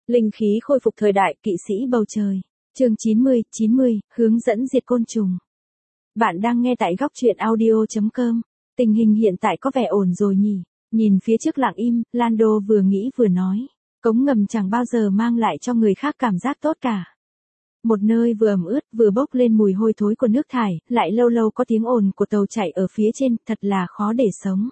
Linh khí khôi phục thời đại, kỵ sĩ bầu trời. Chương 90, hướng dẫn diệt côn trùng. Bạn đang nghe tại góc truyện audio.com. Tình hình hiện tại có vẻ ổn rồi nhỉ? Nhìn phía trước lặng im, Lando vừa nghĩ vừa nói. Cống ngầm chẳng bao giờ mang lại cho người khác cảm giác tốt cả. Một nơi vừa ẩm ướt vừa bốc lên mùi hôi thối của nước thải, lại lâu lâu có tiếng ồn của tàu chạy ở phía trên, thật là khó để sống.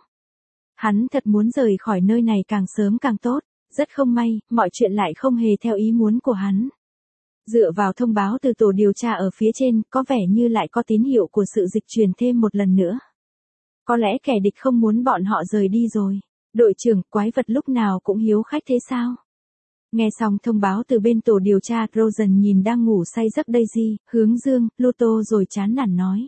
Hắn thật muốn rời khỏi nơi này càng sớm càng tốt. Rất không may, mọi chuyện lại không hề theo ý muốn của hắn. Dựa vào thông báo từ tổ điều tra ở phía trên, có vẻ như lại có tín hiệu của sự dịch chuyển thêm một lần nữa. Có lẽ kẻ địch không muốn bọn họ rời đi rồi. Đội trưởng, quái vật lúc nào cũng hiếu khách thế sao? Nghe xong thông báo từ bên tổ điều tra, Rosen nhìn đang ngủ say giấc Daisy, hướng dương, Luto rồi chán nản nói.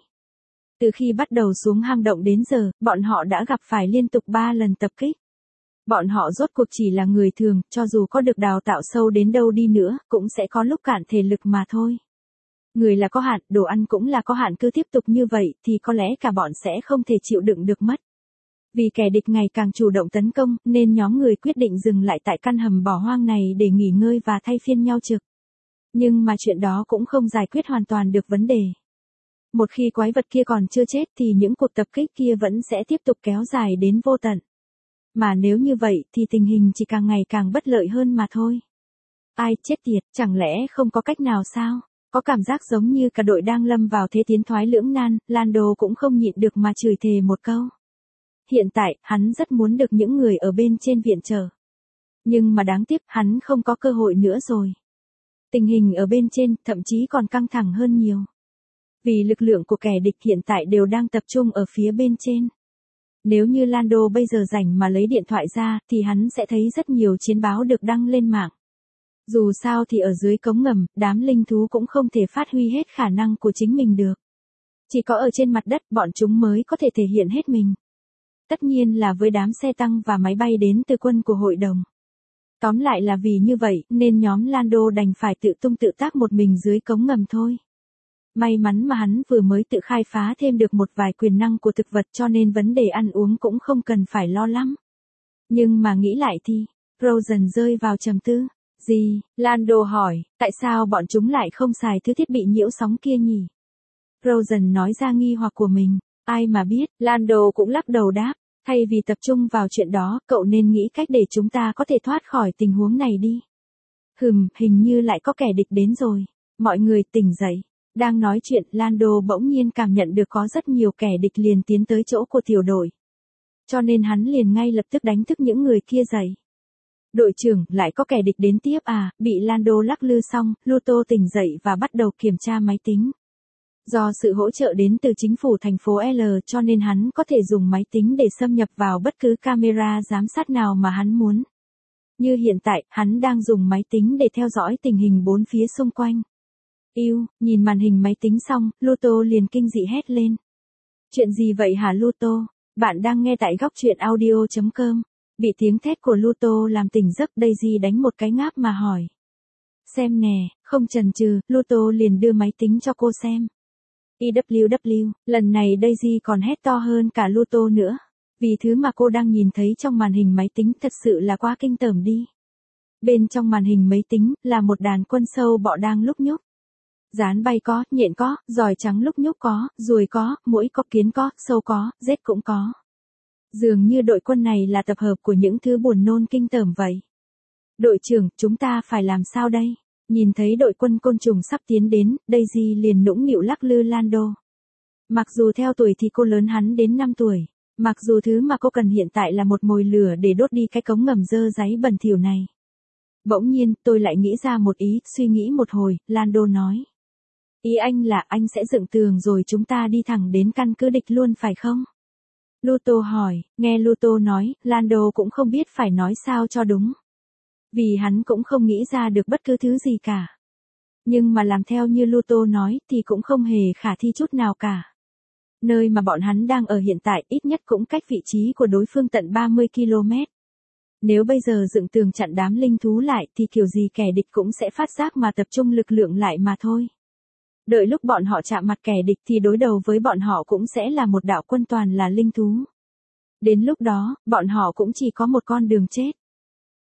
Từ khi bắt đầu xuống hang động đến giờ, bọn họ đã gặp phải liên tục 3 lần tập kích. Bọn họ rốt cuộc chỉ là người thường, cho dù có được đào tạo sâu đến đâu đi nữa, cũng sẽ có lúc cạn thể lực mà thôi. Người là có hạn, đồ ăn cũng là có hạn, cứ tiếp tục như vậy thì có lẽ cả bọn sẽ không thể chịu đựng được mất. Vì kẻ địch ngày càng chủ động tấn công, nên nhóm người quyết định dừng lại tại căn hầm bỏ hoang này để nghỉ ngơi và thay phiên nhau trực. Nhưng mà chuyện đó cũng không giải quyết hoàn toàn được vấn đề. Một khi quái vật kia còn chưa chết thì những cuộc tập kích kia vẫn sẽ tiếp tục kéo dài đến vô tận. Mà nếu như vậy thì tình hình chỉ càng ngày càng bất lợi hơn mà thôi. Ai chết tiệt, chẳng lẽ không có cách nào sao? Có cảm giác giống như cả đội đang lâm vào thế tiến thoái lưỡng nan, Lando cũng không nhịn được mà chửi thề một câu. Hiện tại, hắn rất muốn được những người ở bên trên viện trợ. Nhưng mà đáng tiếc, hắn không có cơ hội nữa rồi. Tình hình ở bên trên, thậm chí còn căng thẳng hơn nhiều. Vì lực lượng của kẻ địch hiện tại đều đang tập trung ở phía bên trên. Nếu như Lando bây giờ rảnh mà lấy điện thoại ra, thì hắn sẽ thấy rất nhiều chiến báo được đăng lên mạng. Dù sao thì ở dưới cống ngầm, đám linh thú cũng không thể phát huy hết khả năng của chính mình được. Chỉ có ở trên mặt đất bọn chúng mới có thể thể hiện hết mình. Tất nhiên là với đám xe tăng và máy bay đến từ quân của hội đồng. Tóm lại là vì như vậy nên nhóm Lando đành phải tự tung tự tác một mình dưới cống ngầm thôi. May mắn mà hắn vừa mới tự khai phá thêm được một vài quyền năng của thực vật, cho nên vấn đề ăn uống cũng không cần phải lo lắm. Nhưng mà nghĩ lại thì, Rosen rơi vào trầm tư. Gì? Lando hỏi, tại sao bọn chúng lại không xài thứ thiết bị nhiễu sóng kia nhỉ? Rosen nói ra nghi hoặc của mình. Ai mà biết, Lando cũng lắc đầu đáp. Thay vì tập trung vào chuyện đó, cậu nên nghĩ cách để chúng ta có thể thoát khỏi tình huống này đi. Hình như lại có kẻ địch đến rồi. Mọi người tỉnh dậy. Đang nói chuyện, Lando bỗng nhiên cảm nhận được có rất nhiều kẻ địch liền tiến tới chỗ của tiểu đội. Cho nên hắn liền ngay lập tức đánh thức những người kia dậy. Đội trưởng, lại có kẻ địch đến tiếp à? Bị Lando lắc lư xong, Luto tỉnh dậy và bắt đầu kiểm tra máy tính. Do sự hỗ trợ đến từ chính phủ thành phố L cho nên hắn có thể dùng máy tính để xâm nhập vào bất cứ camera giám sát nào mà hắn muốn. Như hiện tại, hắn đang dùng máy tính để theo dõi tình hình bốn phía xung quanh. Nhìn màn hình máy tính xong, Luto liền kinh dị hét lên. Chuyện gì vậy hả Luto? Bạn đang nghe tại góc truyện audio.com. Bị tiếng thét của Luto làm tỉnh giấc, Daisy đánh một cái ngáp mà hỏi. Xem nè, không chần chừ, Luto liền đưa máy tính cho cô xem. IWW, lần này Daisy còn hét to hơn cả Luto nữa. Vì thứ mà cô đang nhìn thấy trong màn hình máy tính thật sự là quá kinh tởm đi. Bên trong màn hình máy tính là một đàn quân sâu bọ đang lúc nhúc. Gián bay có, nhện có, giòi trắng lúc nhúc có, ruồi có, muỗi có, kiến có, sâu có, rết cũng có. Dường như đội quân này là tập hợp của những thứ buồn nôn kinh tởm vậy. Đội trưởng, chúng ta phải làm sao đây? Nhìn thấy đội quân côn trùng sắp tiến đến, Daisy liền nũng nịu lắc lư Lando. Mặc dù theo tuổi thì cô lớn hắn đến 5 tuổi. Mặc dù thứ mà cô cần hiện tại là một mồi lửa để đốt đi cái cống ngầm dơ dáy bẩn thỉu này. Bỗng nhiên, tôi lại nghĩ ra một ý, suy nghĩ một hồi, Lando nói. Ý anh là anh sẽ dựng tường rồi chúng ta đi thẳng đến căn cứ địch luôn phải không? Luto hỏi, nghe Luto nói, Lando cũng không biết phải nói sao cho đúng. Vì hắn cũng không nghĩ ra được bất cứ thứ gì cả. Nhưng mà làm theo như Luto nói thì cũng không hề khả thi chút nào cả. Nơi mà bọn hắn đang ở hiện tại ít nhất cũng cách vị trí của đối phương tận 30 km. Nếu bây giờ dựng tường chặn đám linh thú lại thì kiểu gì kẻ địch cũng sẽ phát giác mà tập trung lực lượng lại mà thôi. Đợi lúc bọn họ chạm mặt kẻ địch thì đối đầu với bọn họ cũng sẽ là một đạo quân toàn là linh thú. Đến lúc đó, bọn họ cũng chỉ có một con đường chết.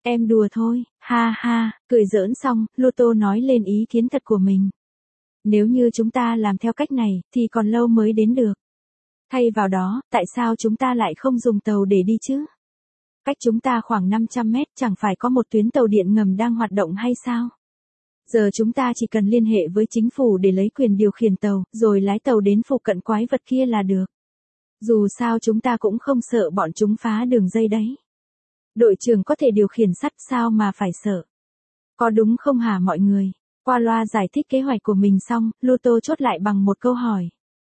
Em đùa thôi, ha ha, cười giỡn xong, Luto nói lên ý kiến thật của mình. Nếu như chúng ta làm theo cách này, thì còn lâu mới đến được. Thay vào đó, tại sao chúng ta lại không dùng tàu để đi chứ? Cách chúng ta khoảng 500 mét chẳng phải có một tuyến tàu điện ngầm đang hoạt động hay sao? Giờ chúng ta chỉ cần liên hệ với chính phủ để lấy quyền điều khiển tàu, rồi lái tàu đến phụ cận quái vật kia là được. Dù sao chúng ta cũng không sợ bọn chúng phá đường dây đấy. Đội trưởng có thể điều khiển sắt sao mà phải sợ? Có đúng không hả mọi người? Qua loa giải thích kế hoạch của mình xong, Luto chốt lại bằng một câu hỏi.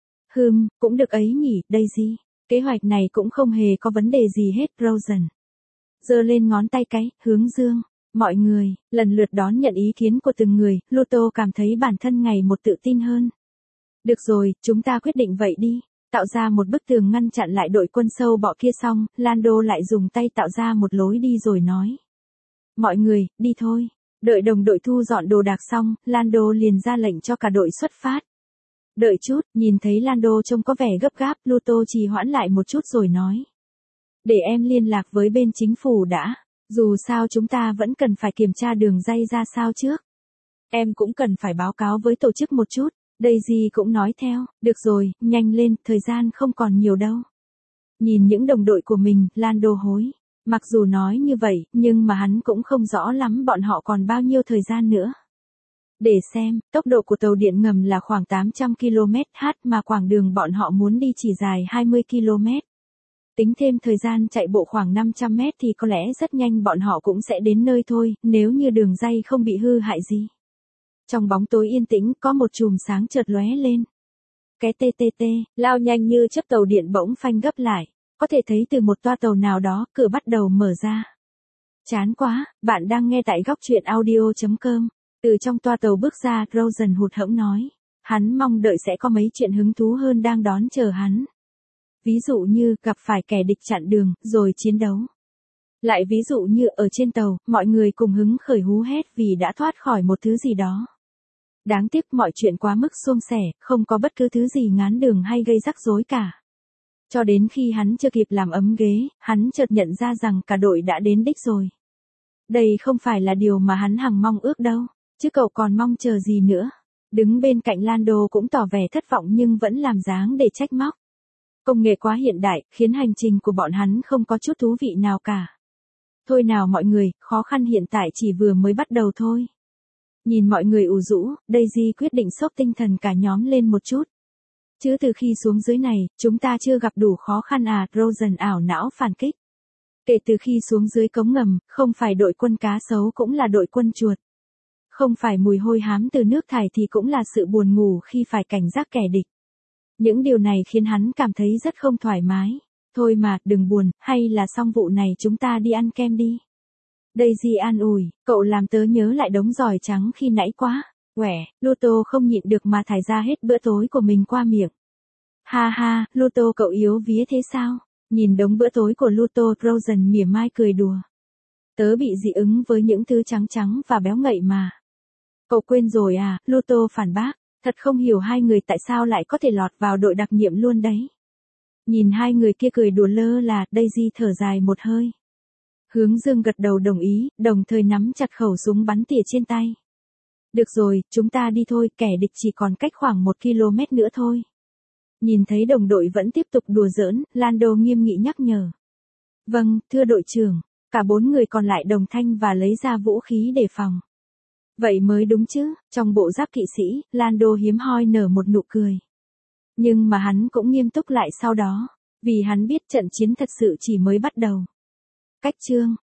Cũng được ấy nhỉ, Daisy. Kế hoạch này cũng không hề có vấn đề gì hết, Rosen. Giơ lên ngón tay cái, hướng dương. Mọi người, lần lượt đón nhận ý kiến của từng người, Luto cảm thấy bản thân ngày một tự tin hơn. Được rồi, chúng ta quyết định vậy đi. Tạo ra một bức tường ngăn chặn lại đội quân sâu bọ kia xong, Lando lại dùng tay tạo ra một lối đi rồi nói. Mọi người, đi thôi. Đợi đồng đội thu dọn đồ đạc xong, Lando liền ra lệnh cho cả đội xuất phát. Đợi chút, nhìn thấy Lando trông có vẻ gấp gáp, Luto trì hoãn lại một chút rồi nói. Để em liên lạc với bên chính phủ đã. Dù sao chúng ta vẫn cần phải kiểm tra đường dây ra sao trước. Em cũng cần phải báo cáo với tổ chức một chút. Daisy cũng nói theo, được rồi, nhanh lên, thời gian không còn nhiều đâu. Nhìn những đồng đội của mình, Lando hối. Mặc dù nói như vậy, nhưng mà hắn cũng không rõ lắm bọn họ còn bao nhiêu thời gian nữa. Để xem, tốc độ của tàu điện ngầm là khoảng 800 km/h mà quãng đường bọn họ muốn đi chỉ dài 20 km. Tính thêm thời gian chạy bộ khoảng 500 mét thì có lẽ rất nhanh bọn họ cũng sẽ đến nơi thôi, nếu như đường dây không bị hư hại gì. Trong bóng tối yên tĩnh có một chùm sáng chợt lóe lên. Cái TTT, lao nhanh như chớp tàu điện bỗng phanh gấp lại, có thể thấy từ một toa tàu nào đó, cửa bắt đầu mở ra. Chán quá, bạn đang nghe tại góc truyện audio.com. Từ trong toa tàu bước ra, Rosen hụt hẫng nói. Hắn mong đợi sẽ có mấy chuyện hứng thú hơn đang đón chờ hắn. Ví dụ như gặp phải kẻ địch chặn đường, rồi chiến đấu. Lại ví dụ như ở trên tàu, mọi người cùng hứng khởi hú hét vì đã thoát khỏi một thứ gì đó. Đáng tiếc mọi chuyện quá mức suôn sẻ, không có bất cứ thứ gì ngán đường hay gây rắc rối cả. Cho đến khi hắn chưa kịp làm ấm ghế, hắn chợt nhận ra rằng cả đội đã đến đích rồi. Đây không phải là điều mà hắn hằng mong ước đâu, chứ cậu còn mong chờ gì nữa. Đứng bên cạnh Lando cũng tỏ vẻ thất vọng nhưng vẫn làm dáng để trách móc. Công nghệ quá hiện đại, khiến hành trình của bọn hắn không có chút thú vị nào cả. Thôi nào mọi người, khó khăn hiện tại chỉ vừa mới bắt đầu thôi. Nhìn mọi người ủ rũ, Daisy quyết định xốc tinh thần cả nhóm lên một chút. Chứ từ khi xuống dưới này, chúng ta chưa gặp đủ khó khăn à, Rosen ảo não phản kích. Kể từ khi xuống dưới cống ngầm, không phải đội quân cá sấu cũng là đội quân chuột. Không phải mùi hôi hám từ nước thải thì cũng là sự buồn ngủ khi phải cảnh giác kẻ địch. Những điều này khiến hắn cảm thấy rất không thoải mái. Thôi mà, đừng buồn, hay là xong vụ này chúng ta đi ăn kem đi. Daisy an ủi, cậu làm tớ nhớ lại đống giỏi trắng khi nãy quá. Quẻ, Luto không nhịn được mà thải ra hết bữa tối của mình qua miệng. Ha ha, Luto cậu yếu vía thế sao? Nhìn đống bữa tối của Luto, Rosen mỉa mai cười đùa. Tớ bị dị ứng với những thứ trắng trắng và béo ngậy mà. Cậu quên rồi à, Luto phản bác. Thật không hiểu hai người tại sao lại có thể lọt vào đội đặc nhiệm luôn đấy. Nhìn hai người kia cười đùa lơ là, Daisy thở dài một hơi. Hướng Dương gật đầu đồng ý, đồng thời nắm chặt khẩu súng bắn tỉa trên tay. Được rồi, chúng ta đi thôi, kẻ địch chỉ còn cách khoảng 1 km nữa thôi. Nhìn thấy đồng đội vẫn tiếp tục đùa giỡn, Lando nghiêm nghị nhắc nhở. Vâng, thưa đội trưởng, cả 4 người còn lại đồng thanh và lấy ra vũ khí đề phòng. Vậy mới đúng chứ, trong bộ giáp kỵ sĩ, Lando hiếm hoi nở một nụ cười. Nhưng mà hắn cũng nghiêm túc lại sau đó, vì hắn biết trận chiến thật sự chỉ mới bắt đầu. Cách chương